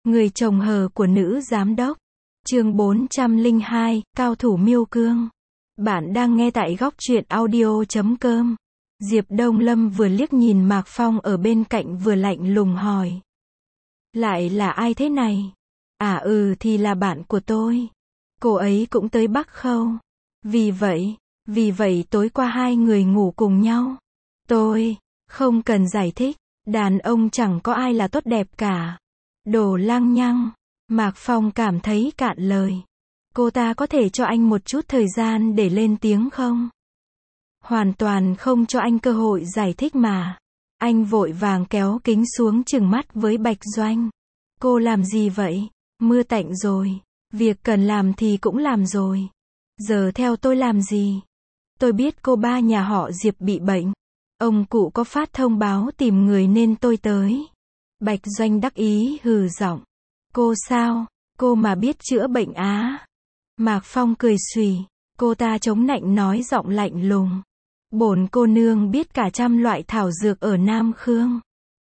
Người chồng hờ của nữ giám đốc. Chương 402, Cao thủ Miêu Cương. Bạn đang nghe tại góc truyện audio.com. Diệp Đông Lâm vừa liếc nhìn Mạc Phong ở bên cạnh vừa lạnh lùng hỏi. Lại là ai thế này? Thì là bạn của tôi. Cô ấy cũng tới Bắc Khâu. Vì vậy tối qua hai người ngủ cùng nhau. Tôi, không cần giải thích, đàn ông chẳng có ai là tốt đẹp cả. Đồ lăng nhăng. Mạc Phong cảm thấy cạn lời. Cô ta có thể cho anh một chút thời gian để lên tiếng không? Hoàn toàn không cho anh cơ hội giải thích mà. Anh vội vàng kéo kính xuống trừng mắt với Bạch Doanh. Cô làm gì vậy? Mưa tạnh rồi. Việc cần làm thì cũng làm rồi. Giờ theo tôi làm gì? Tôi biết cô ba nhà họ Diệp bị bệnh. Ông cụ có phát thông báo tìm người nên tôi tới. Bạch Doanh đắc ý hừ giọng. Cô sao? Cô mà biết chữa bệnh á? Mạc Phong cười xùy. Cô ta chống nạnh nói giọng lạnh lùng. Bổn cô nương biết cả trăm loại thảo dược ở Nam Khương.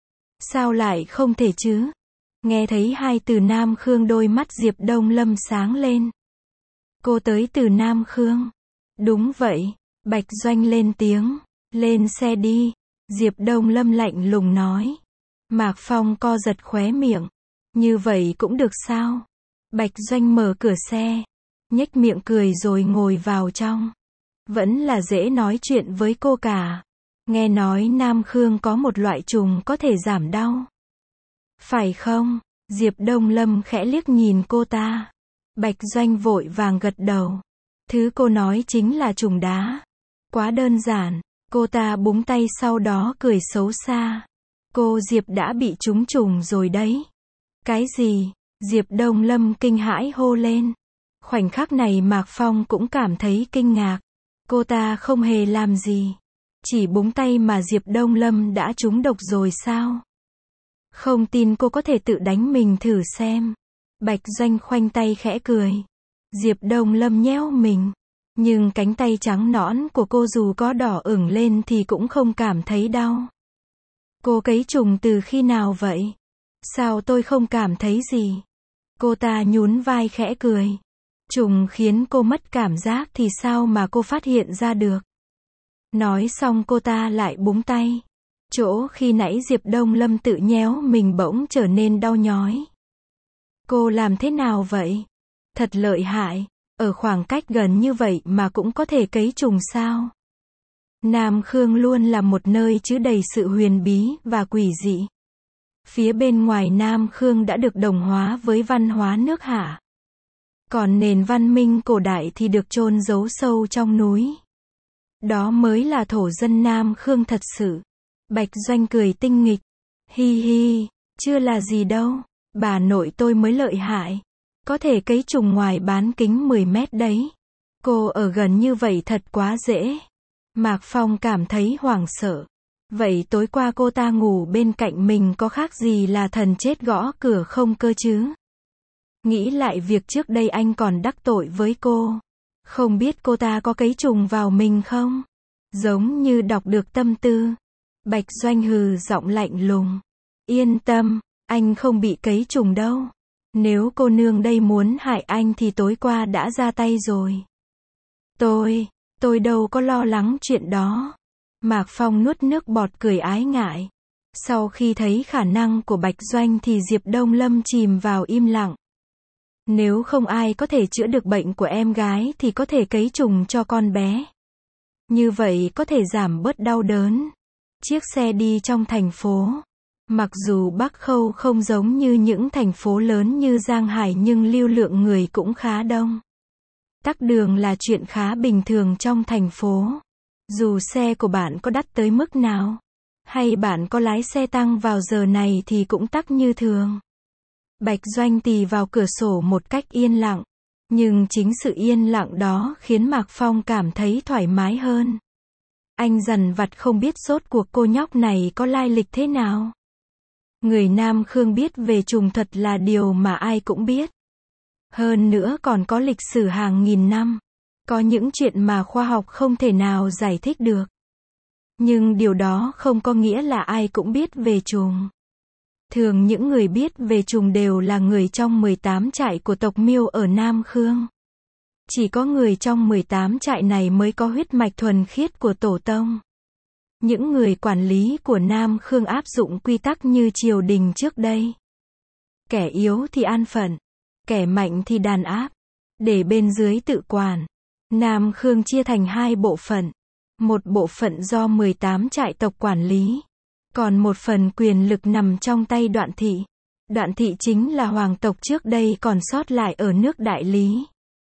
Sao lại không thể chứ? Nghe thấy hai từ Nam Khương đôi mắt Diệp Đông Lâm sáng lên. Cô tới từ Nam Khương. Đúng vậy. Bạch Doanh lên tiếng. Lên xe đi. Diệp Đông Lâm lạnh lùng nói. Mạc Phong co giật khóe miệng. Như vậy cũng được sao? Bạch Doanh mở cửa xe. Nhếch miệng cười rồi ngồi vào trong. Vẫn là dễ nói chuyện với cô cả. Nghe nói Nam Khương có một loại trùng có thể giảm đau. Phải không? Diệp Đông Lâm khẽ liếc nhìn cô ta. Bạch Doanh vội vàng gật đầu. Thứ cô nói chính là trùng đá. Quá đơn giản. Cô ta búng tay sau đó cười xấu xa. Cô Diệp đã bị trúng trùng rồi đấy. Cái gì? Diệp Đông Lâm kinh hãi hô lên. Khoảnh khắc này Mạc Phong cũng cảm thấy kinh ngạc. Cô ta không hề làm gì. Chỉ búng tay mà Diệp Đông Lâm đã trúng độc rồi sao? Không tin cô có thể tự đánh mình thử xem. Bạch Doanh khoanh tay khẽ cười. Diệp Đông Lâm nhéo mình. Nhưng cánh tay trắng nõn của cô dù có đỏ ửng lên thì cũng không cảm thấy đau. Cô cấy trùng từ khi nào vậy? Sao tôi không cảm thấy gì? Cô ta nhún vai khẽ cười. Trùng khiến cô mất cảm giác thì sao mà cô phát hiện ra được? Nói xong cô ta lại búng tay. Chỗ khi nãy Diệp Đông Lâm tự nhéo mình bỗng trở nên đau nhói. Cô làm thế nào vậy? Thật lợi hại. Ở khoảng cách gần như vậy mà cũng có thể cấy trùng sao? Nam Khương luôn là một nơi chứa đầy sự huyền bí và quỷ dị. Phía bên ngoài Nam Khương đã được đồng hóa với văn hóa nước Hạ. Còn nền văn minh cổ đại thì được chôn giấu sâu trong núi. Đó mới là thổ dân Nam Khương thật sự. Bạch Doanh cười tinh nghịch. Hi hi, chưa là gì đâu. Bà nội tôi mới lợi hại. Có thể cấy trùng ngoài bán kính 10 mét đấy. Cô ở gần như vậy thật quá dễ. Mạc Phong cảm thấy hoảng sợ. Vậy tối qua cô ta ngủ bên cạnh mình có khác gì là thần chết gõ cửa không cơ chứ? Nghĩ lại việc trước đây anh còn đắc tội với cô. Không biết cô ta có cấy trùng vào mình không? Giống như đọc được tâm tư. Bạch Doanh hừ giọng lạnh lùng. Yên tâm, anh không bị cấy trùng đâu. Nếu cô nương đây muốn hại anh thì tối qua đã ra tay rồi. Tôi đâu có lo lắng chuyện đó. Mạc Phong nuốt nước bọt cười ái ngại. Sau khi thấy khả năng của Bạch Doanh thì Diệp Đông Lâm chìm vào im lặng. Nếu không ai có thể chữa được bệnh của em gái thì có thể cấy trùng cho con bé. Như vậy có thể giảm bớt đau đớn. Chiếc xe đi trong thành phố. Mặc dù Bắc Khâu không giống như những thành phố lớn như Giang Hải nhưng lưu lượng người cũng khá đông. Tắc đường là chuyện khá bình thường trong thành phố. Dù xe của bạn có đắt tới mức nào, hay bạn có lái xe tăng vào giờ này thì cũng tắc như thường. Bạch Doanh tì vào cửa sổ một cách yên lặng. Nhưng chính sự yên lặng đó khiến Mạc Phong cảm thấy thoải mái hơn. Anh dằn vặt không biết rốt cuộc cô nhóc này có lai lịch thế nào. Người Nam Khương biết về trùng thuật là điều mà ai cũng biết. Hơn nữa còn có lịch sử hàng nghìn năm. Có những chuyện mà khoa học không thể nào giải thích được. Nhưng điều đó không có nghĩa là ai cũng biết về trùng. Thường những người biết về trùng đều là người trong 18 trại của tộc Miêu ở Nam Khương. Chỉ có người trong 18 trại này mới có huyết mạch thuần khiết của tổ tông. Những người quản lý của Nam Khương áp dụng quy tắc như triều đình trước đây. Kẻ yếu thì an phận, kẻ mạnh thì đàn áp, để bên dưới tự quản. Nam Khương chia thành hai bộ phận. Một bộ phận do 18 trại tộc quản lý, còn một phần quyền lực nằm trong tay Đoạn Thị. Đoạn Thị chính là hoàng tộc trước đây còn sót lại ở nước Đại Lý.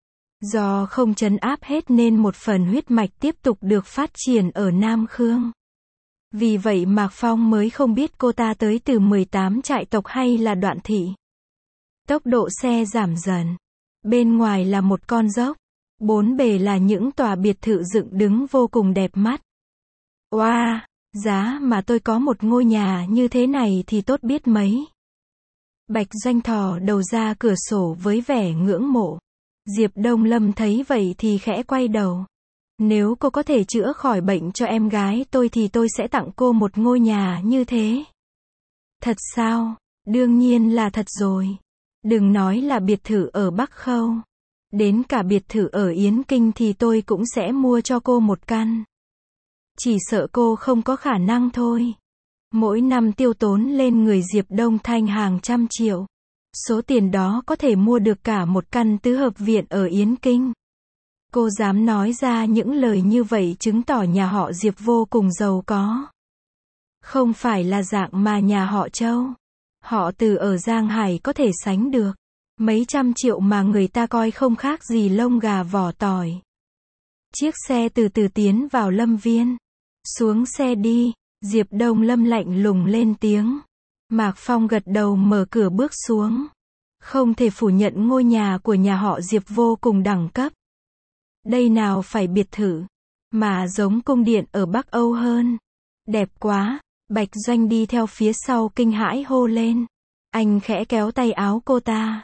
Do không trấn áp hết nên một phần huyết mạch tiếp tục được phát triển ở Nam Khương. Vì vậy Mạc Phong mới không biết cô ta tới từ 18 trại tộc hay là Đoạn Thị. Tốc độ xe giảm dần. Bên ngoài là một con dốc. Bốn bề là những tòa biệt thự dựng đứng vô cùng đẹp mắt. Wow, giá mà tôi có một ngôi nhà như thế này thì tốt biết mấy. Bạch Doanh thò đầu ra cửa sổ với vẻ ngưỡng mộ. Diệp Đông Lâm thấy vậy thì khẽ quay đầu. Nếu cô có thể chữa khỏi bệnh cho em gái tôi thì tôi sẽ tặng cô một ngôi nhà như thế. Thật sao? Đương nhiên là thật rồi. Đừng nói là biệt thự ở Bắc Khâu. Đến cả biệt thự ở Yến Kinh thì tôi cũng sẽ mua cho cô một căn. Chỉ sợ cô không có khả năng thôi. Mỗi năm tiêu tốn lên người Diệp Đông Thanh hàng trăm triệu. Số tiền đó có thể mua được cả một căn tứ hợp viện ở Yến Kinh. Cô dám nói ra những lời như vậy chứng tỏ nhà họ Diệp vô cùng giàu có. Không phải là dạng mà nhà họ Châu, họ Từ ở Giang Hải có thể sánh được. Mấy trăm triệu mà người ta coi không khác gì lông gà vỏ tỏi. Chiếc xe từ từ tiến vào Lâm Viên. Xuống xe đi, Diệp Đông Lâm lạnh lùng lên tiếng. Mạc Phong gật đầu mở cửa bước xuống. Không thể phủ nhận ngôi nhà của nhà họ Diệp vô cùng đẳng cấp. Đây nào phải biệt thự, mà giống cung điện ở Bắc Âu hơn. Đẹp quá, Bạch Doanh đi theo phía sau kinh hãi hô lên. Anh khẽ kéo tay áo cô ta.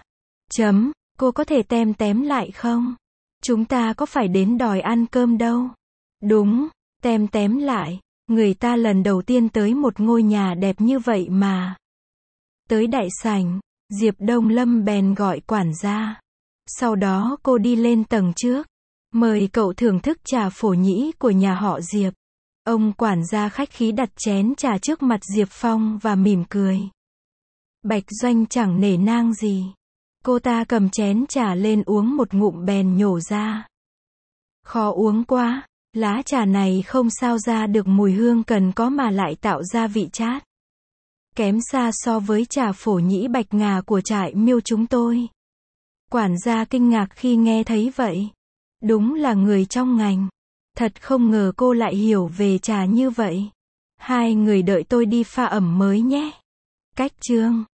Cô có thể tém lại không? Chúng ta có phải đến đòi ăn cơm đâu. Đúng, tém lại. Người ta lần đầu tiên tới một ngôi nhà đẹp như vậy mà. Tới đại sảnh, Diệp Đông Lâm bèn gọi quản gia. Sau đó cô đi lên tầng trước. Mời cậu thưởng thức trà phổ nhĩ của nhà họ Diệp. Ông quản gia khách khí đặt chén trà trước mặt Diệp Phong và mỉm cười. Bạch Doanh chẳng nể nang gì. Cô ta cầm chén trà lên uống một ngụm bèn nhổ ra. Khó uống quá, lá trà này không sao ra được mùi hương cần có mà lại tạo ra vị chát. Kém xa so với trà phổ nhĩ bạch ngà của trại Miêu chúng tôi. Quản gia kinh ngạc khi nghe thấy vậy. Đúng là người trong ngành. Thật không ngờ cô lại hiểu về trà như vậy. Hai người đợi tôi đi pha ẩm mới nhé. Cách chương